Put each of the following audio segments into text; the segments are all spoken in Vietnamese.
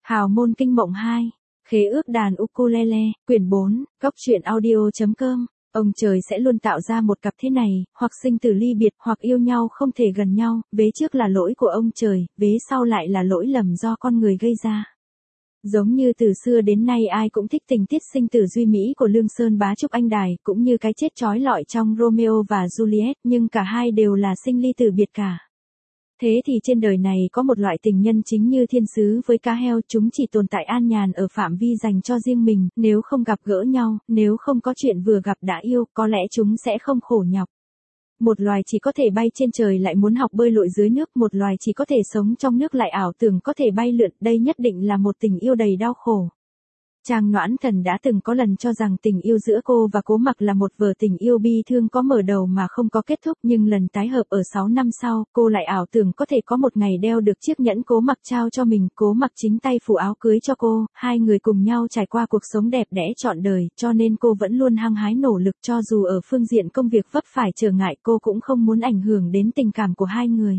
Hào môn kinh mộng 2, khế ước đàn ukulele, quyển 4, góc truyện audio.com. Ông trời sẽ luôn tạo ra một cặp thế này, hoặc sinh tử ly biệt, hoặc yêu nhau không thể gần nhau, vế trước là lỗi của ông trời, vế sau lại là lỗi lầm do con người gây ra. Giống như từ xưa đến nay ai cũng thích tình tiết sinh tử duy mỹ của Lương Sơn Bá Trúc Anh Đài, cũng như cái chết chói lọi trong Romeo và Juliet, nhưng cả hai đều là sinh ly tử biệt cả. Thế thì trên đời này có một loại tình nhân chính như thiên sứ với cá heo, chúng chỉ tồn tại an nhàn ở phạm vi dành cho riêng mình, nếu không gặp gỡ nhau, nếu không có chuyện vừa gặp đã yêu, có lẽ chúng sẽ không khổ nhọc. Một loài chỉ có thể bay trên trời lại muốn học bơi lội dưới nước, một loài chỉ có thể sống trong nước lại ảo tưởng có thể bay lượn, đây nhất định là một tình yêu đầy đau khổ. Trang Noãn Thần đã từng có lần cho rằng tình yêu giữa cô và Cố Mặc là một vở tình yêu bi thương có mở đầu mà không có kết thúc, nhưng lần tái hợp ở 6 năm sau, cô lại ảo tưởng có thể có một ngày đeo được chiếc nhẫn Cố Mặc trao cho mình, Cố Mặc chính tay phủ áo cưới cho cô, hai người cùng nhau trải qua cuộc sống đẹp đẽ trọn đời, cho nên cô vẫn luôn hăng hái nỗ lực, cho dù ở phương diện công việc vấp phải trở ngại, cô cũng không muốn ảnh hưởng đến tình cảm của hai người.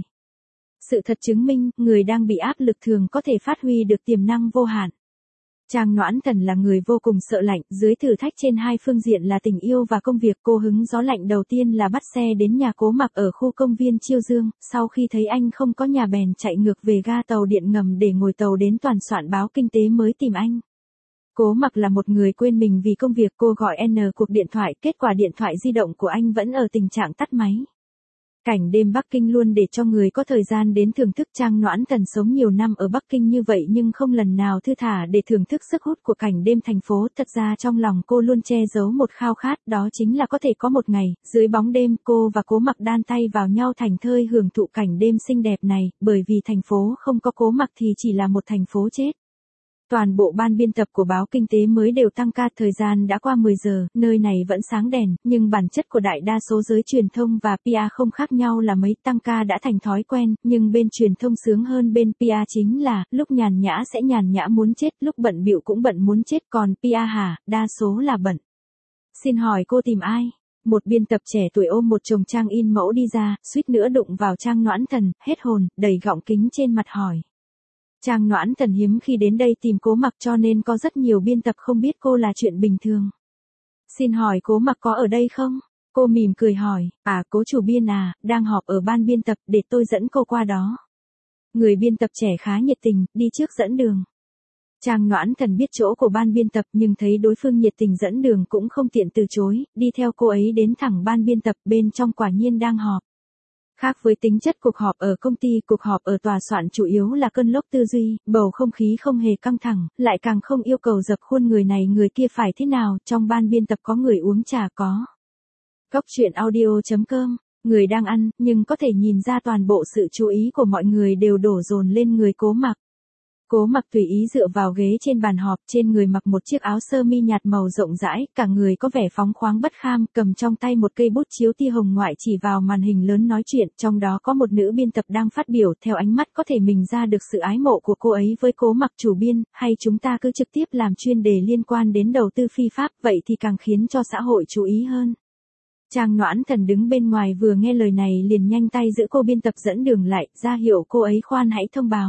Sự thật chứng minh, người đang bị áp lực thường có thể phát huy được tiềm năng vô hạn. Trang Noãn Thần là người vô cùng sợ lạnh, dưới thử thách trên hai phương diện là tình yêu và công việc, cô hứng gió lạnh đầu tiên là bắt xe đến nhà Cố Mặc ở khu công viên Chiêu Dương, sau khi thấy anh không có nhà bèn chạy ngược về ga tàu điện ngầm để ngồi tàu đến toàn soạn báo kinh tế mới tìm anh. Cố Mặc là một người quên mình vì công việc, cô gọi N cuộc điện thoại, kết quả điện thoại di động của anh vẫn ở tình trạng tắt máy. Cảnh đêm Bắc Kinh luôn để cho người có thời gian đến thưởng thức. Trang Noãn Thần sống nhiều năm ở Bắc Kinh như vậy nhưng không lần nào thư thả để thưởng thức sức hút của cảnh đêm thành phố. Thật ra trong lòng cô luôn che giấu một khao khát, đó chính là có thể có một ngày, dưới bóng đêm, cô và Cố Mặc đan tay vào nhau thành thơi hưởng thụ cảnh đêm xinh đẹp này, bởi vì thành phố không có Cố Mặc thì chỉ là một thành phố chết. Toàn bộ ban biên tập của báo Kinh tế mới đều tăng ca, thời gian đã qua 10 giờ, nơi này vẫn sáng đèn, nhưng bản chất của đại đa số giới truyền thông và PR không khác nhau là mấy, tăng ca đã thành thói quen, nhưng bên truyền thông sướng hơn bên PR chính là, lúc nhàn nhã sẽ nhàn nhã muốn chết, lúc bận bịu cũng bận muốn chết, còn PR hả, đa số là bận. Xin hỏi cô tìm ai? Một biên tập trẻ tuổi ôm một chồng trang in mẫu đi ra, suýt nữa đụng vào Trang Noãn Thần, hết hồn, đầy gọng kính trên mặt hỏi. Trang Noãn Thần hiếm khi đến đây tìm Cố Mặc cho nên có rất nhiều biên tập không biết cô là chuyện bình thường. Xin hỏi Cố Mặc có ở đây không? Cô mỉm cười hỏi, Cố chủ biên đang họp ở ban biên tập, để tôi dẫn cô qua đó. Người biên tập trẻ khá nhiệt tình, đi trước dẫn đường. Trang Noãn Thần biết chỗ của ban biên tập nhưng thấy đối phương nhiệt tình dẫn đường cũng không tiện từ chối, đi theo cô ấy đến thẳng ban biên tập, bên trong quả nhiên đang họp. Khác với tính chất cuộc họp ở công ty, cuộc họp ở tòa soạn chủ yếu là cơn lốc tư duy, bầu không khí không hề căng thẳng, lại càng không yêu cầu dập khuôn người này người kia phải thế nào, trong ban biên tập có người uống trà có. Góc truyện audio.com, người đang ăn, nhưng có thể nhìn ra toàn bộ sự chú ý của mọi người đều đổ dồn lên người Cố Mặc. Cố Mặc tùy ý dựa vào ghế trên bàn họp, trên người mặc một chiếc áo sơ mi nhạt màu rộng rãi, cả người có vẻ phóng khoáng bất kham, cầm trong tay một cây bút chiếu tia hồng ngoại chỉ vào màn hình lớn nói chuyện, trong đó có một nữ biên tập đang phát biểu, theo ánh mắt có thể mình ra được sự ái mộ của cô ấy với Cố Mặc. Chủ biên, hay chúng ta cứ trực tiếp làm chuyên đề liên quan đến đầu tư phi pháp, vậy thì càng khiến cho xã hội chú ý hơn. Trang Noãn Thần đứng bên ngoài vừa nghe lời này liền nhanh tay giữ cô biên tập dẫn đường lại, ra hiệu cô ấy khoan hãy thông báo.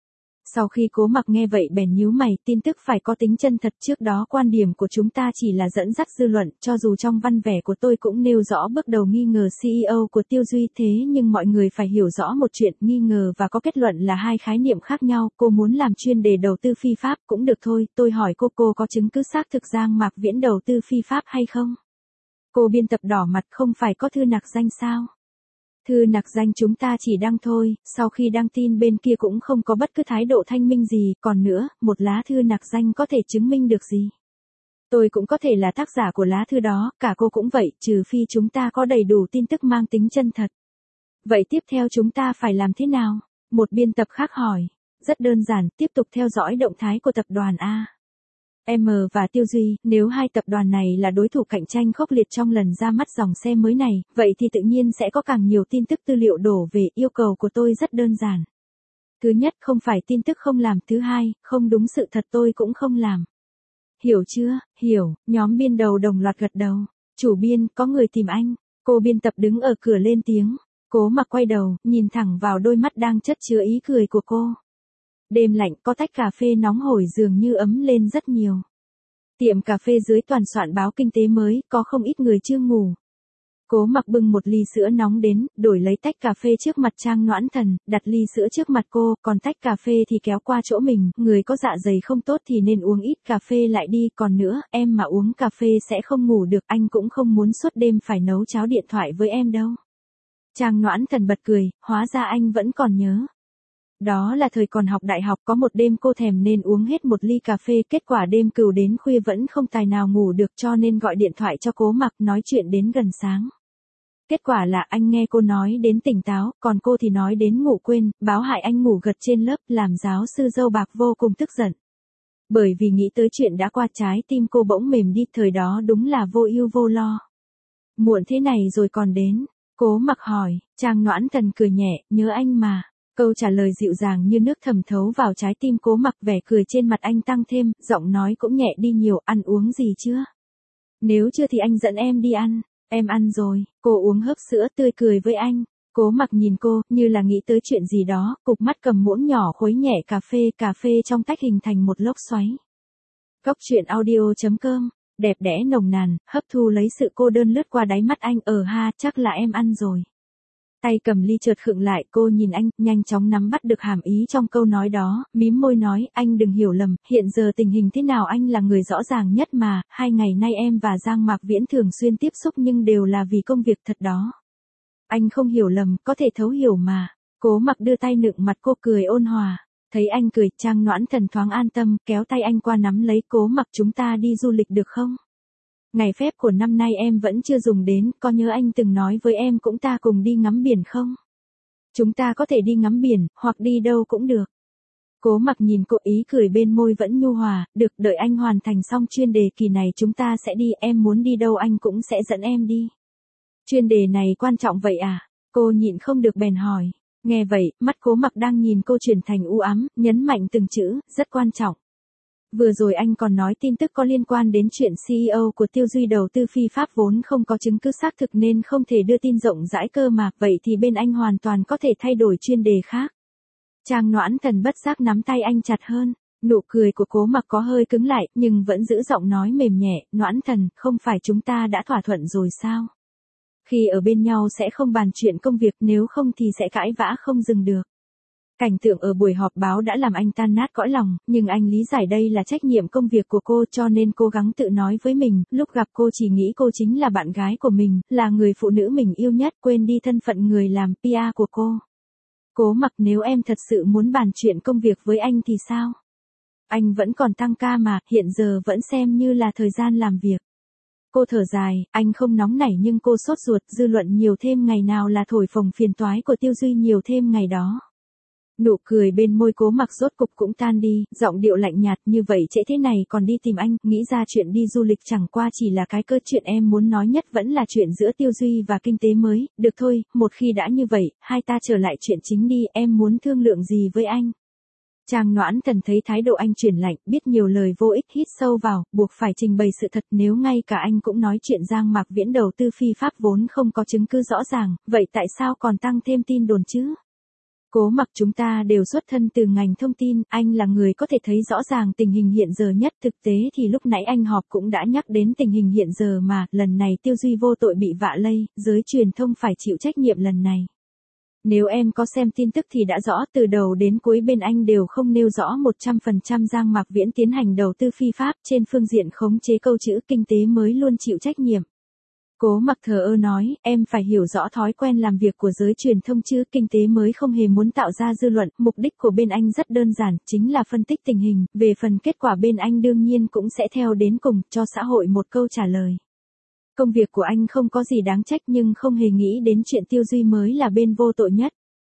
Sau khi Cố Mặc nghe vậy bèn nhíu mày, tin tức phải có tính chân thật, trước đó quan điểm của chúng ta chỉ là dẫn dắt dư luận, cho dù trong văn vẻ của tôi cũng nêu rõ bước đầu nghi ngờ CEO của Tiêu Duy, thế nhưng mọi người phải hiểu rõ một chuyện, nghi ngờ và có kết luận là hai khái niệm khác nhau, cô muốn làm chuyên đề đầu tư phi pháp cũng được thôi, tôi hỏi cô có chứng cứ xác thực Giang Mạc Viễn đầu tư phi pháp hay không? Cô biên tập đỏ mặt, không phải có thư nạc danh sao? Thư nạc danh chúng ta chỉ đăng thôi, sau khi đăng tin bên kia cũng không có bất cứ thái độ thanh minh gì, còn nữa, một lá thư nạc danh có thể chứng minh được gì. Tôi cũng có thể là tác giả của lá thư đó, cả cô cũng vậy, trừ phi chúng ta có đầy đủ tin tức mang tính chân thật. Vậy tiếp theo chúng ta phải làm thế nào? Một biên tập khác hỏi. Rất đơn giản, tiếp tục theo dõi động thái của tập đoàn A. M và Tiêu Duy, nếu hai tập đoàn này là đối thủ cạnh tranh khốc liệt trong lần ra mắt dòng xe mới này, vậy thì tự nhiên sẽ có càng nhiều tin tức tư liệu đổ về, yêu cầu của tôi rất đơn giản. Thứ nhất, không phải tin tức không làm, thứ hai, không đúng sự thật tôi cũng không làm. Hiểu chưa? Hiểu, nhóm biên đầu đồng loạt gật đầu. Chủ biên, có người tìm anh. Cô biên tập đứng ở cửa lên tiếng. Cố Mặc quay đầu, nhìn thẳng vào đôi mắt đang chất chứa ý cười của cô. Đêm lạnh có tách cà phê nóng hổi dường như ấm lên rất nhiều. Tiệm cà phê dưới toàn soạn báo kinh tế mới, có không ít người chưa ngủ. Cố Mặc bưng một ly sữa nóng đến, đổi lấy tách cà phê trước mặt Trang Noãn Thần, đặt ly sữa trước mặt cô, còn tách cà phê thì kéo qua chỗ mình, người có dạ dày không tốt thì nên uống ít cà phê lại đi, còn nữa, em mà uống cà phê sẽ không ngủ được, anh cũng không muốn suốt đêm phải nấu cháo điện thoại với em đâu. Trang Noãn Thần bật cười, hóa ra anh vẫn còn nhớ. Đó là thời còn học đại học, có một đêm cô thèm nên uống hết một ly cà phê, kết quả đêm cừu đến khuya vẫn không tài nào ngủ được cho nên gọi điện thoại cho Cố Mặc nói chuyện đến gần sáng. Kết quả là anh nghe cô nói đến tỉnh táo, còn cô thì nói đến ngủ quên, báo hại anh ngủ gật trên lớp, làm giáo sư dâu bạc vô cùng tức giận. Bởi vì nghĩ tới chuyện đã qua, trái tim cô bỗng mềm đi, thời đó đúng là vô ưu vô lo. Muộn thế này rồi còn đến, Cố Mặc hỏi, Trang Noãn Thần cười nhẹ, nhớ anh mà. Câu trả lời dịu dàng như nước thẩm thấu vào trái tim Cố Mặc, vẻ cười trên mặt anh tăng thêm, giọng nói cũng nhẹ đi nhiều, ăn uống gì chưa? Nếu chưa thì anh dẫn em đi ăn. Em ăn rồi, cô uống hớp sữa tươi cười với anh. Cố Mặc nhìn cô, như là nghĩ tới chuyện gì đó, cụp mắt cầm muỗng nhỏ khuấy nhẹ cà phê trong tách hình thành một lốc xoáy. Cốc truyện audio.com, đẹp đẽ nồng nàn, hấp thu lấy sự cô đơn lướt qua đáy mắt anh, ha, chắc là em ăn rồi. Tay cầm ly chợt khựng lại, cô nhìn anh, nhanh chóng nắm bắt được hàm ý trong câu nói đó, mím môi nói, anh đừng hiểu lầm, hiện giờ tình hình thế nào anh là người rõ ràng nhất mà, 2 ngày nay em và Giang Mạc Viễn thường xuyên tiếp xúc nhưng đều là vì công việc thật đó. Anh không hiểu lầm, có thể thấu hiểu mà. Cố Mặc đưa tay nựng mặt cô, cười ôn hòa. Thấy anh cười, Trang Noãn Thần thoáng an tâm, kéo tay anh qua nắm lấy. Cố Mặc, chúng ta đi du lịch được không? Ngày phép của năm nay em vẫn chưa dùng đến, có nhớ anh từng nói với em cũng ta cùng đi ngắm biển không? Chúng ta có thể đi ngắm biển, hoặc đi đâu cũng được. Cố Mặc nhìn cô, ý cười bên môi vẫn nhu hòa, được, đợi anh hoàn thành xong chuyên đề kỳ này chúng ta sẽ đi, em muốn đi đâu anh cũng sẽ dẫn em đi. Chuyên đề này quan trọng vậy à? Cô nhịn không được bèn hỏi. Nghe vậy, mắt Cố Mặc đang nhìn cô chuyển thành u ám, nhấn mạnh từng chữ, rất quan trọng. Vừa rồi anh còn nói tin tức có liên quan đến chuyện CEO của Tiêu Duy đầu tư phi pháp vốn không có chứng cứ xác thực nên không thể đưa tin rộng rãi cơ mà, vậy thì bên anh hoàn toàn có thể thay đổi chuyên đề khác. Trang Noãn Thần bất giác nắm tay anh chặt hơn, nụ cười của Cố Mặc có hơi cứng lại, nhưng vẫn giữ giọng nói mềm nhẹ, Noãn Thần, không phải chúng ta đã thỏa thuận rồi sao? Khi ở bên nhau sẽ không bàn chuyện công việc, nếu không thì sẽ cãi vã không dừng được. Cảnh tượng ở buổi họp báo đã làm anh tan nát cõi lòng, nhưng anh lý giải đây là trách nhiệm công việc của cô cho nên cố gắng tự nói với mình, lúc gặp cô chỉ nghĩ cô chính là bạn gái của mình, là người phụ nữ mình yêu nhất, quên đi thân phận người làm PR của cô. Cố Mặc, nếu em thật sự muốn bàn chuyện công việc với anh thì sao? Anh vẫn còn tăng ca mà, hiện giờ vẫn xem như là thời gian làm việc. Cô thở dài, anh không nóng nảy nhưng cô sốt ruột, dư luận nhiều thêm ngày nào là thổi phồng phiền toái của Tiêu Duy nhiều thêm ngày đó. Nụ cười bên môi Cố Mặc rốt cục cũng tan đi, giọng điệu lạnh nhạt, như vậy trễ thế này còn đi tìm anh, nghĩ ra chuyện đi du lịch chẳng qua chỉ là cái cơ, chuyện em muốn nói nhất vẫn là chuyện giữa Tiêu Duy và kinh tế mới, được thôi, một khi đã như vậy, hai ta trở lại chuyện chính đi, em muốn thương lượng gì với anh? Trang Noãn Thần thấy thái độ anh chuyển lạnh, biết nhiều lời vô ích, hít sâu vào, buộc phải trình bày sự thật, nếu ngay cả anh cũng nói chuyện Giang Mạc Viễn đầu tư phi pháp vốn không có chứng cứ rõ ràng, vậy tại sao còn tăng thêm tin đồn chứ? Cố Mặc, chúng ta đều xuất thân từ ngành thông tin, anh là người có thể thấy rõ ràng tình hình hiện giờ nhất, thực tế thì lúc nãy anh họp cũng đã nhắc đến tình hình hiện giờ mà, lần này Tiêu Duy vô tội bị vạ lây, giới truyền thông phải chịu trách nhiệm lần này. Nếu em có xem tin tức thì đã rõ, từ đầu đến cuối bên anh đều không nêu rõ 100% Giang Mạc Viễn tiến hành đầu tư phi pháp, trên phương diện khống chế câu chữ kinh tế mới luôn chịu trách nhiệm. Cố Mặc thờ ơ nói, em phải hiểu rõ thói quen làm việc của giới truyền thông chứ, kinh tế mới không hề muốn tạo ra dư luận, mục đích của bên anh rất đơn giản, chính là phân tích tình hình, về phần kết quả bên anh đương nhiên cũng sẽ theo đến cùng, cho xã hội một câu trả lời. Công việc của anh không có gì đáng trách nhưng không hề nghĩ đến chuyện Tiêu Duy mới là bên vô tội nhất.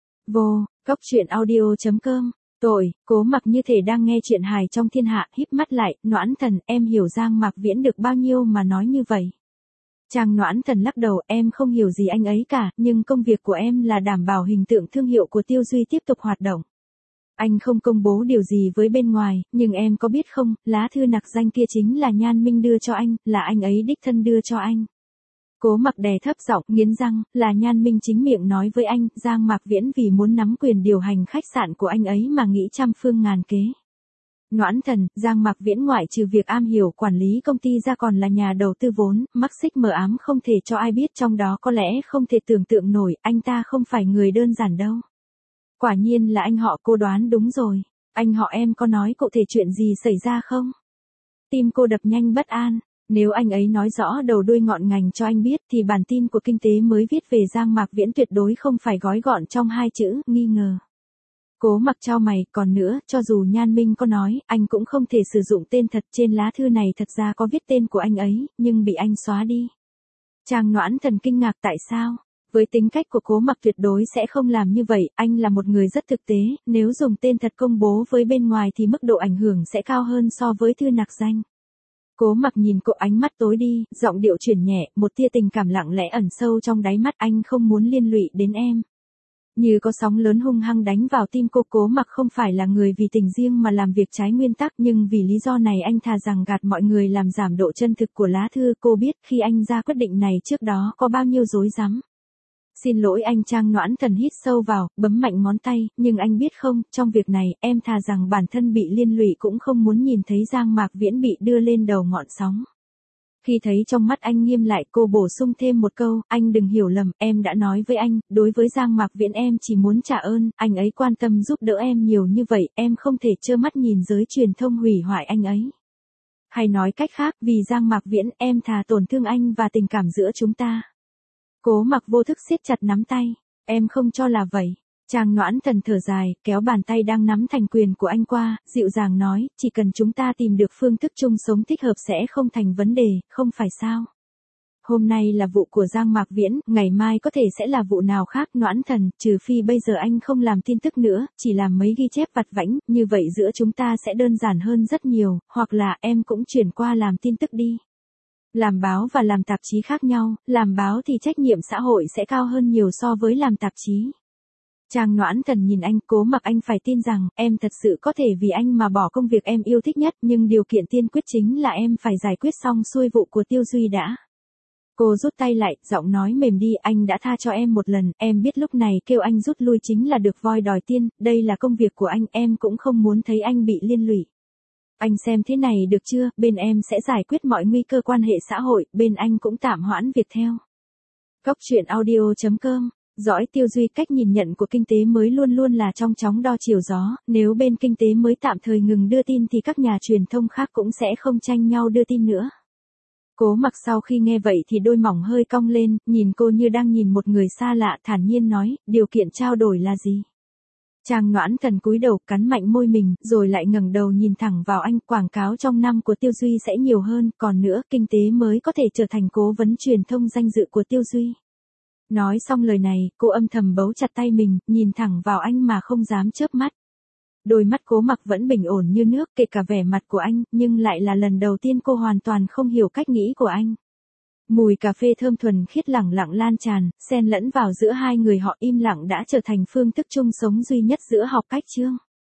Cốc truyện audio.com, tội, Cố Mặc như thể đang nghe chuyện hài trong thiên hạ, híp mắt lại, Noãn Thần, em hiểu Giang Mạc Viễn được bao nhiêu mà nói như vậy. Trang Noãn Thần lắc đầu, em không hiểu gì anh ấy cả, nhưng công việc của em là đảm bảo hình tượng thương hiệu của Tiêu Duy tiếp tục hoạt động. Anh không công bố điều gì với bên ngoài, nhưng em có biết không, lá thư nặc danh kia chính là Nhan Minh đưa cho anh, là anh ấy đích thân đưa cho anh. Cố Mặc đè thấp giọng, nghiến răng, là Nhan Minh chính miệng nói với anh, Giang Mạc Viễn vì muốn nắm quyền điều hành khách sạn của anh ấy mà nghĩ trăm phương ngàn kế. Noãn Thần, Giang Mạc Viễn ngoại trừ việc am hiểu quản lý công ty ra còn là nhà đầu tư vốn, mắc xích mờ ám không thể cho ai biết, trong đó có lẽ không thể tưởng tượng nổi, anh ta không phải người đơn giản đâu. Quả nhiên là anh họ, cô đoán đúng rồi. Anh họ em có nói cụ thể chuyện gì xảy ra không? Tim cô đập nhanh bất an. Nếu anh ấy nói rõ đầu đuôi ngọn ngành cho anh biết thì bản tin của Kinh tế mới viết về Giang Mạc Viễn tuyệt đối không phải gói gọn trong 2 chữ, nghi ngờ. Cố Mặc chau mày, còn nữa, cho dù Nhan Minh có nói, anh cũng không thể sử dụng tên thật, trên lá thư này thật ra có viết tên của anh ấy, nhưng bị anh xóa đi. Trang Noãn Thần kinh ngạc, tại sao? Với tính cách của Cố Mặc tuyệt đối sẽ không làm như vậy, anh là một người rất thực tế, nếu dùng tên thật công bố với bên ngoài thì mức độ ảnh hưởng sẽ cao hơn so với thư nặc danh. Cố Mặc nhìn cô, ánh mắt tối đi, giọng điệu chuyển nhẹ, một tia tình cảm lặng lẽ ẩn sâu trong đáy mắt, anh không muốn liên lụy đến em. Như có sóng lớn hung hăng đánh vào tim cô. Cố Mặc không phải là người vì tình riêng mà làm việc trái nguyên tắc, nhưng vì lý do này anh thà rằng gạt mọi người làm giảm độ chân thực của lá thư. Cô biết khi anh ra quyết định này trước đó có bao nhiêu rối rắm. Xin lỗi anh. Trang Noãn Thần hít sâu vào, bấm mạnh ngón tay, nhưng anh biết không, trong việc này, em thà rằng bản thân bị liên lụy cũng không muốn nhìn thấy Giang Mạc Viễn bị đưa lên đầu ngọn sóng. Khi thấy trong mắt anh nghiêm lại, cô bổ sung thêm một câu, anh đừng hiểu lầm, em đã nói với anh, đối với Giang Mạc Viễn em chỉ muốn trả ơn, anh ấy quan tâm giúp đỡ em nhiều như vậy, em không thể trơ mắt nhìn giới truyền thông hủy hoại anh ấy. Hay nói cách khác, vì Giang Mạc Viễn, em thà tổn thương anh và tình cảm giữa chúng ta. Cố Mặc vô thức siết chặt nắm tay, em không cho là vậy. Trang Noãn Thần thở dài, kéo bàn tay đang nắm thành quyền của anh qua, dịu dàng nói, chỉ cần chúng ta tìm được phương thức chung sống thích hợp sẽ không thành vấn đề, không phải sao? Hôm nay là vụ của Giang Mạc Viễn, ngày mai có thể sẽ là vụ nào khác. Noãn Thần, trừ phi bây giờ anh không làm tin tức nữa, chỉ làm mấy ghi chép vặt vãnh, như vậy giữa chúng ta sẽ đơn giản hơn rất nhiều, hoặc là em cũng chuyển qua làm tin tức đi. Làm báo và làm tạp chí khác nhau, làm báo thì trách nhiệm xã hội sẽ cao hơn nhiều so với làm tạp chí. Trang Noãn Thần nhìn anh, Cố Mặc, anh phải tin rằng, em thật sự có thể vì anh mà bỏ công việc em yêu thích nhất, nhưng điều kiện tiên quyết chính là em phải giải quyết xong xuôi vụ của Tiêu Duy đã. Cô rút tay lại, giọng nói mềm đi, anh đã tha cho em một lần, em biết lúc này kêu anh rút lui chính là được voi đòi tiên, đây là công việc của anh, em cũng không muốn thấy anh bị liên lụy. Anh xem thế này được chưa, bên em sẽ giải quyết mọi nguy cơ quan hệ xã hội, bên anh cũng tạm hoãn việc theo. Góc truyện audio.com. Dõi Tiêu Duy, cách nhìn nhận của Kinh tế mới luôn luôn là trong chóng đo chiều gió, nếu bên Kinh tế mới tạm thời ngừng đưa tin thì các nhà truyền thông khác cũng sẽ không tranh nhau đưa tin nữa. Cố Mặc sau khi nghe vậy thì đôi mỏng hơi cong lên, nhìn cô như đang nhìn một người xa lạ, thản nhiên nói, điều kiện trao đổi là gì? Trang Noãn Thần cúi đầu, cắn mạnh môi mình, rồi lại ngẩng đầu nhìn thẳng vào anh, quảng cáo trong năm của Tiêu Duy sẽ nhiều hơn, còn nữa, Kinh tế mới có thể trở thành cố vấn truyền thông danh dự của Tiêu Duy. Nói xong lời này, cô âm thầm bấu chặt tay mình, nhìn thẳng vào anh mà không dám chớp mắt. Đôi mắt Cố Mặc vẫn bình ổn như nước, kể cả vẻ mặt của anh, nhưng lại là lần đầu tiên cô hoàn toàn không hiểu cách nghĩ của anh. Mùi cà phê thơm thuần khiết lẳng lặng lan tràn, xen lẫn vào giữa hai người họ, im lặng đã trở thành phương thức chung sống duy nhất giữa Học Cách Chương.